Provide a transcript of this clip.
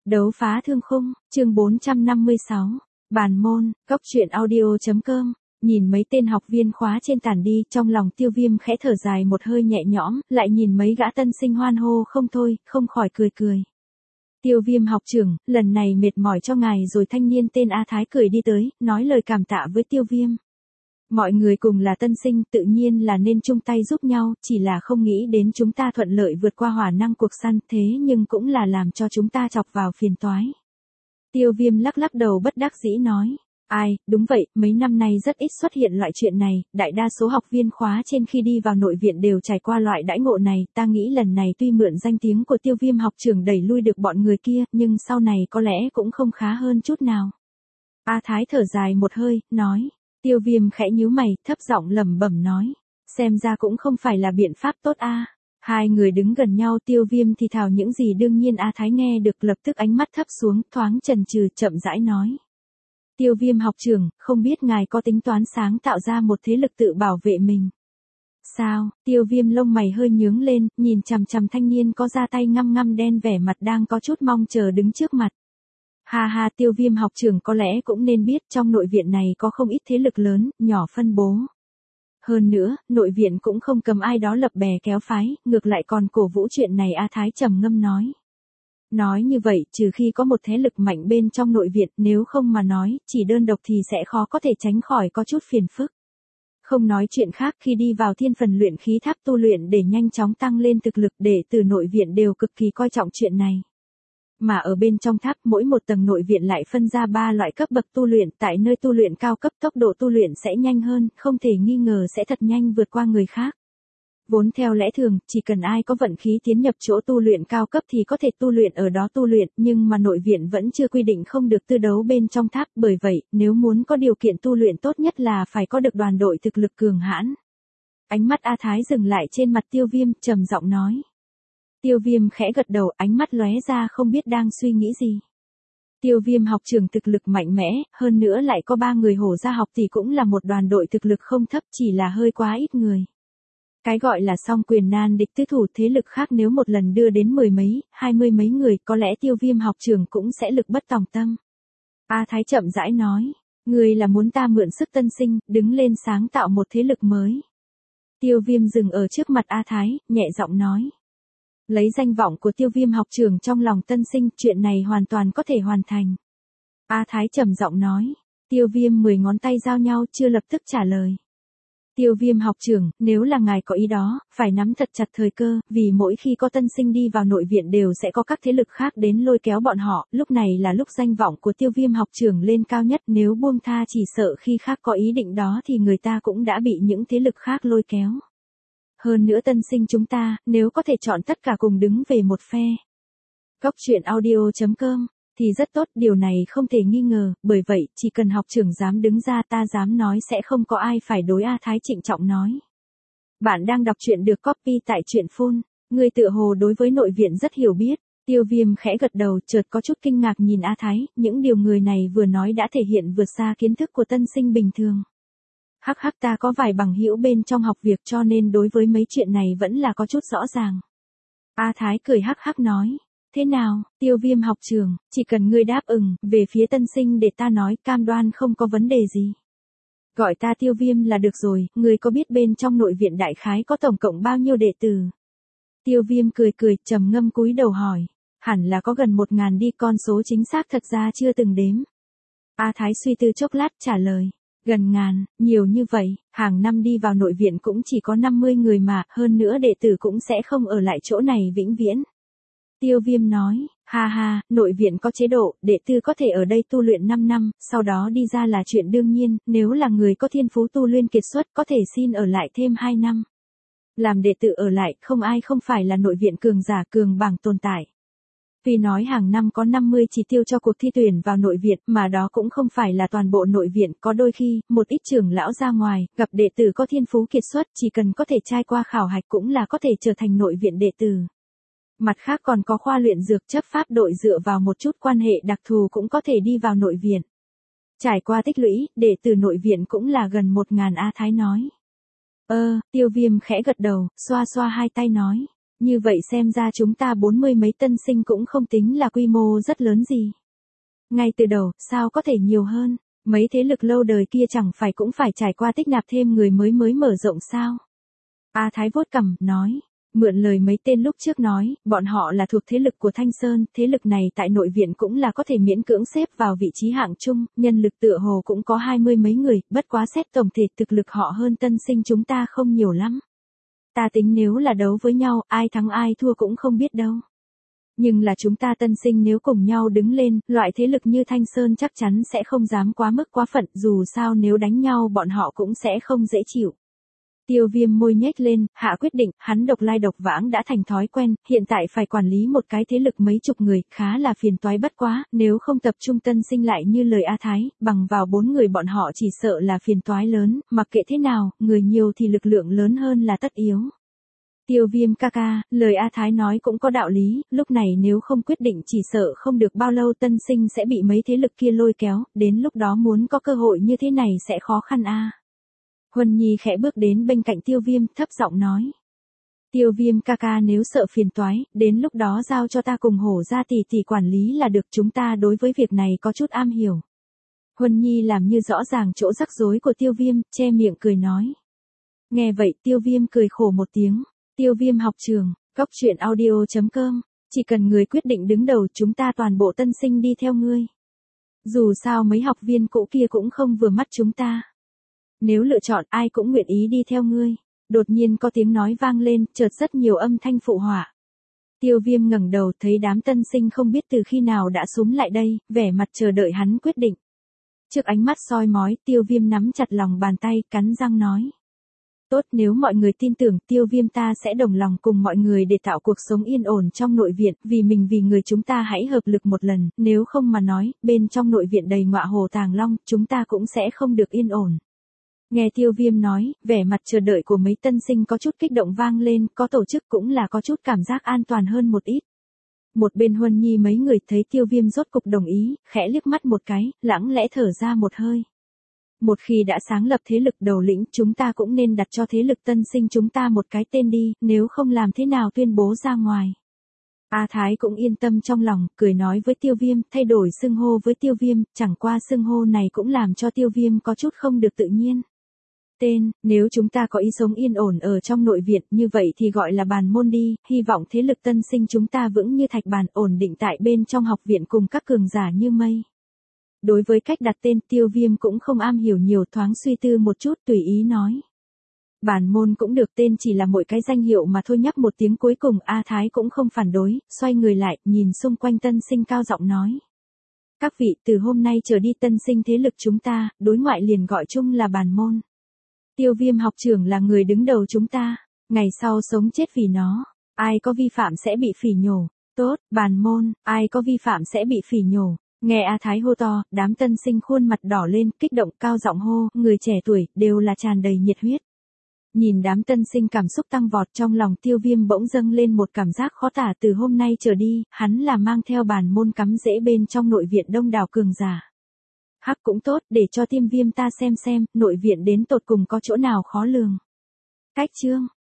Đấu phá thương khung, chương 456. Bàn môn, góc truyện audio.com. Nhìn mấy tên học viên khóa trên tản đi, trong lòng Tiêu Viêm khẽ thở dài một hơi nhẹ nhõm, lại nhìn mấy gã tân sinh hoan hô không thôi, không khỏi cười cười. Tiêu Viêm học trưởng, lần này mệt mỏi cho ngài rồi. Thanh niên tên A Thái cười đi tới, nói lời cảm tạ với Tiêu Viêm. Mọi người cùng là tân sinh, tự nhiên là nên chung tay giúp nhau, chỉ là không nghĩ đến chúng ta thuận lợi vượt qua hỏa năng cuộc săn, thế nhưng cũng là làm cho chúng ta chọc vào phiền toái. Tiêu Viêm lắc lắc đầu bất đắc dĩ nói. Ai, đúng vậy, mấy năm nay rất ít xuất hiện loại chuyện này, đại đa số học viên khóa trên khi đi vào nội viện đều trải qua loại đãi ngộ này, ta nghĩ lần này tuy mượn danh tiếng của Tiêu Viêm học trưởng đẩy lui được bọn người kia, nhưng sau này có lẽ cũng không khá hơn chút nào. A Thái thở dài một hơi, nói. Tiêu Viêm khẽ nhíu mày, thấp giọng lẩm bẩm nói. Xem ra cũng không phải là biện pháp tốt a. Hai người đứng gần nhau, Tiêu Viêm thì thào những gì đương nhiên A Thái nghe được, lập tức ánh mắt thấp xuống, thoáng chần chừ, chậm rãi nói. Tiêu Viêm học trưởng, không biết ngài có tính toán sáng tạo ra một thế lực tự bảo vệ mình. Sao? Tiêu Viêm lông mày hơi nhướng lên, nhìn chằm chằm thanh niên có da tay ngăm ngăm đen, vẻ mặt đang có chút mong chờ đứng trước mặt. Ha ha, Tiêu Viêm học trưởng có lẽ cũng nên biết trong nội viện này có không ít thế lực lớn, nhỏ phân bố. Hơn nữa, nội viện cũng không cầm ai đó lập bè kéo phái, ngược lại còn cổ vũ chuyện này. A Thái trầm ngâm nói. Nói như vậy, trừ khi có một thế lực mạnh bên trong nội viện, nếu không mà nói, chỉ đơn độc thì sẽ khó có thể tránh khỏi có chút phiền phức. Không nói chuyện khác, khi đi vào thiên phần luyện khí tháp tu luyện để nhanh chóng tăng lên thực lực, đệ tử nội viện đều cực kỳ coi trọng chuyện này. Mà ở bên trong tháp, mỗi một tầng nội viện lại phân ra 3 loại cấp bậc tu luyện, tại nơi tu luyện cao cấp tốc độ tu luyện sẽ nhanh hơn, không thể nghi ngờ sẽ thật nhanh vượt qua người khác. Vốn theo lẽ thường, chỉ cần ai có vận khí tiến nhập chỗ tu luyện cao cấp thì có thể tu luyện ở đó tu luyện, nhưng mà nội viện vẫn chưa quy định không được tư đấu bên trong tháp, bởi vậy, nếu muốn có điều kiện tu luyện tốt nhất là phải có được đoàn đội thực lực cường hãn. Ánh mắt A Thái dừng lại trên mặt Tiêu Viêm, trầm giọng nói. Tiêu Viêm khẽ gật đầu, ánh mắt lóe ra không biết đang suy nghĩ gì. Tiêu Viêm học trưởng thực lực mạnh mẽ, hơn nữa lại có 3 người hổ gia học thì cũng là một đoàn đội thực lực không thấp, chỉ là hơi quá ít người. Cái gọi là song quyền nan địch tứ thủ, thế lực khác nếu một lần đưa đến 10 mấy, 20 mấy người, có lẽ Tiêu Viêm học trưởng cũng sẽ lực bất tòng tâm. A Thái chậm rãi nói, người là muốn ta mượn sức tân sinh, đứng lên sáng tạo một thế lực mới. Tiêu Viêm dừng ở trước mặt A Thái, nhẹ giọng nói. Lấy danh vọng của Tiêu Viêm học trưởng trong lòng tân sinh, chuyện này hoàn toàn có thể hoàn thành. A Thái trầm giọng nói. Tiêu Viêm 10 ngón tay giao nhau, chưa lập tức trả lời. Tiêu Viêm học trưởng, nếu là ngài có ý đó, phải nắm thật chặt thời cơ, vì mỗi khi có tân sinh đi vào nội viện đều sẽ có các thế lực khác đến lôi kéo bọn họ, lúc này là lúc danh vọng của Tiêu Viêm học trưởng lên cao nhất, nếu buông tha chỉ sợ khi khác có ý định đó thì người ta cũng đã bị những thế lực khác lôi kéo. Hơn nữa tân sinh chúng ta, nếu có thể chọn tất cả cùng đứng về một phe. Góc truyện audio.com, thì rất tốt, điều này không thể nghi ngờ, bởi vậy, chỉ cần học trưởng dám đứng ra ta dám nói sẽ không có ai phải đối. A Thái trịnh trọng nói. Bạn đang đọc truyện được copy tại truyện phun, người tựa hồ đối với nội viện rất hiểu biết. Tiêu Viêm khẽ gật đầu, chợt có chút kinh ngạc nhìn A Thái, những điều người này vừa nói đã thể hiện vượt xa kiến thức của tân sinh bình thường. Hắc hắc, ta có vài bằng hữu bên trong học việc cho nên đối với mấy chuyện này vẫn là có chút rõ ràng. A Thái cười hắc hắc nói. Thế nào, Tiêu Viêm học trưởng, chỉ cần ngươi đáp ứng, về phía tân sinh để ta nói, cam đoan không có vấn đề gì. Gọi ta Tiêu Viêm là được rồi, ngươi có biết bên trong nội viện đại khái có tổng cộng bao nhiêu đệ tử? Tiêu Viêm cười cười, trầm ngâm cúi đầu hỏi. Hẳn là có gần 1000 đi, con số chính xác thật ra chưa từng đếm. A Thái suy tư chốc lát trả lời. Gần ngàn, nhiều như vậy, hàng năm đi vào nội viện cũng chỉ có 50 người mà, hơn nữa đệ tử cũng sẽ không ở lại chỗ này vĩnh viễn. Tiêu Viêm nói, ha ha, nội viện có chế độ, đệ tử có thể ở đây tu luyện 5 năm, sau đó đi ra là chuyện đương nhiên, nếu là người có thiên phú tu luyện kiệt xuất có thể xin ở lại thêm 2 năm. Làm đệ tử ở lại, không ai không phải là nội viện cường giả cường bảng tồn tại. Vì nói hàng năm có 50 chỉ tiêu cho cuộc thi tuyển vào nội viện, mà đó cũng không phải là toàn bộ nội viện, có đôi khi, một ít trưởng lão ra ngoài, gặp đệ tử có thiên phú kiệt xuất, chỉ cần có thể trải qua khảo hạch cũng là có thể trở thành nội viện đệ tử. Mặt khác còn có khoa luyện dược chấp pháp đội dựa vào một chút quan hệ đặc thù cũng có thể đi vào nội viện. Trải qua tích lũy, đệ tử nội viện cũng là gần 1000. A Thái nói. Tiêu Viêm khẽ gật đầu, xoa xoa hai tay nói. Như vậy xem ra chúng ta 40 mấy tân sinh cũng không tính là quy mô rất lớn gì. Ngay từ đầu, sao có thể nhiều hơn, mấy thế lực lâu đời kia chẳng phải cũng phải trải qua tích nạp thêm người mới mở rộng sao? A Thái vuốt cằm, nói. Mượn lời mấy tên lúc trước nói, bọn họ là thuộc thế lực của Thanh Sơn, thế lực này tại nội viện cũng là có thể miễn cưỡng xếp vào vị trí hạng chung, nhân lực tựa hồ cũng có 20 mấy người, bất quá xét tổng thể thực lực họ hơn tân sinh chúng ta không nhiều lắm. Ta tính nếu là đấu với nhau, ai thắng ai thua cũng không biết đâu. Nhưng là chúng ta tân sinh nếu cùng nhau đứng lên, loại thế lực như Thanh Sơn chắc chắn sẽ không dám quá mức quá phận, dù sao nếu đánh nhau bọn họ cũng sẽ không dễ chịu. Tiêu Viêm môi nhếch lên, hạ quyết định, hắn độc lai độc vãng đã thành thói quen, hiện tại phải quản lý một cái thế lực mấy chục người, khá là phiền toái bất quá, nếu không tập trung tân sinh lại như lời A Thái, bằng vào 4 người bọn họ chỉ sợ là phiền toái lớn, mặc kệ thế nào, người nhiều thì lực lượng lớn hơn là tất yếu. Tiêu Viêm ca ca, lời A Thái nói cũng có đạo lý, lúc này nếu không quyết định chỉ sợ không được bao lâu tân sinh sẽ bị mấy thế lực kia lôi kéo, đến lúc đó muốn có cơ hội như thế này sẽ khó khăn a. Huân Nhi khẽ bước đến bên cạnh Tiêu Viêm, thấp giọng nói. Tiêu Viêm ca ca nếu sợ phiền toái, đến lúc đó giao cho ta cùng Hổ gia tỷ tỷ quản lý là được, chúng ta đối với việc này có chút am hiểu. Huân Nhi làm như rõ ràng chỗ rắc rối của Tiêu Viêm, che miệng cười nói. Nghe vậy Tiêu Viêm cười khổ một tiếng. Tiêu Viêm học trường, góc truyện audio.com, chỉ cần người quyết định đứng đầu chúng ta toàn bộ tân sinh đi theo ngươi. Dù sao mấy học viên cũ kia cũng không vừa mắt chúng ta. Nếu lựa chọn ai cũng nguyện ý đi theo ngươi. Đột nhiên có tiếng nói vang lên, chợt rất nhiều âm thanh phụ họa. Tiêu Viêm ngẩng đầu thấy đám tân sinh không biết từ khi nào đã xúm lại đây, vẻ mặt chờ đợi hắn quyết định. Trước ánh mắt soi mói, Tiêu Viêm nắm chặt lòng bàn tay, cắn răng nói. Tốt, nếu mọi người tin tưởng, Tiêu Viêm ta sẽ đồng lòng cùng mọi người để tạo cuộc sống yên ổn trong nội viện, vì mình vì người chúng ta hãy hợp lực một lần, nếu không mà nói, bên trong nội viện đầy ngọa hồ tàng long, chúng ta cũng sẽ không được yên ổn. Nghe Tiêu Viêm nói, vẻ mặt chờ đợi của mấy tân sinh có chút kích động vang lên, có tổ chức cũng là có chút cảm giác an toàn hơn một ít. Một bên Huân Nhi mấy người thấy Tiêu Viêm rốt cục đồng ý, khẽ liếc mắt một cái, lẳng lẽ thở ra một hơi. Một khi đã sáng lập thế lực đầu lĩnh, chúng ta cũng nên đặt cho thế lực tân sinh chúng ta một cái tên đi, nếu không làm thế nào tuyên bố ra ngoài. A Thái cũng yên tâm trong lòng, cười nói với Tiêu Viêm, thay đổi xưng hô với Tiêu Viêm, chẳng qua xưng hô này cũng làm cho Tiêu Viêm có chút không được tự nhiên. Tên, nếu chúng ta có ý sống yên ổn ở trong nội viện, như vậy thì gọi là bàn môn đi, hy vọng thế lực tân sinh chúng ta vững như thạch bàn, ổn định tại bên trong học viện cùng các cường giả như mây. Đối với cách đặt tên, Tiêu Viêm cũng không am hiểu nhiều, thoáng suy tư một chút tùy ý nói. Bản môn cũng được, tên chỉ là mỗi cái danh hiệu mà thôi, nhắc một tiếng cuối cùng A Thái cũng không phản đối, xoay người lại, nhìn xung quanh tân sinh cao giọng nói. Các vị, từ hôm nay trở đi tân sinh thế lực chúng ta, đối ngoại liền gọi chung là bản môn. Tiêu Viêm học trưởng là người đứng đầu chúng ta, ngày sau sống chết vì nó, ai có vi phạm sẽ bị phỉ nhổ. Tốt, bản môn, ai có vi phạm sẽ bị phỉ nhổ. Nghe A Thái hô to, đám tân sinh khuôn mặt đỏ lên, kích động cao giọng hô, người trẻ tuổi, đều là tràn đầy nhiệt huyết. Nhìn đám tân sinh cảm xúc tăng vọt, trong lòng Tiêu Viêm bỗng dâng lên một cảm giác khó tả, từ hôm nay trở đi, hắn là mang theo bản môn cắm rễ bên trong nội viện đông đảo cường giả. Hắc cũng tốt, để cho Tiêu Viêm ta xem, nội viện đến tột cùng có chỗ nào khó lường. Cách chương.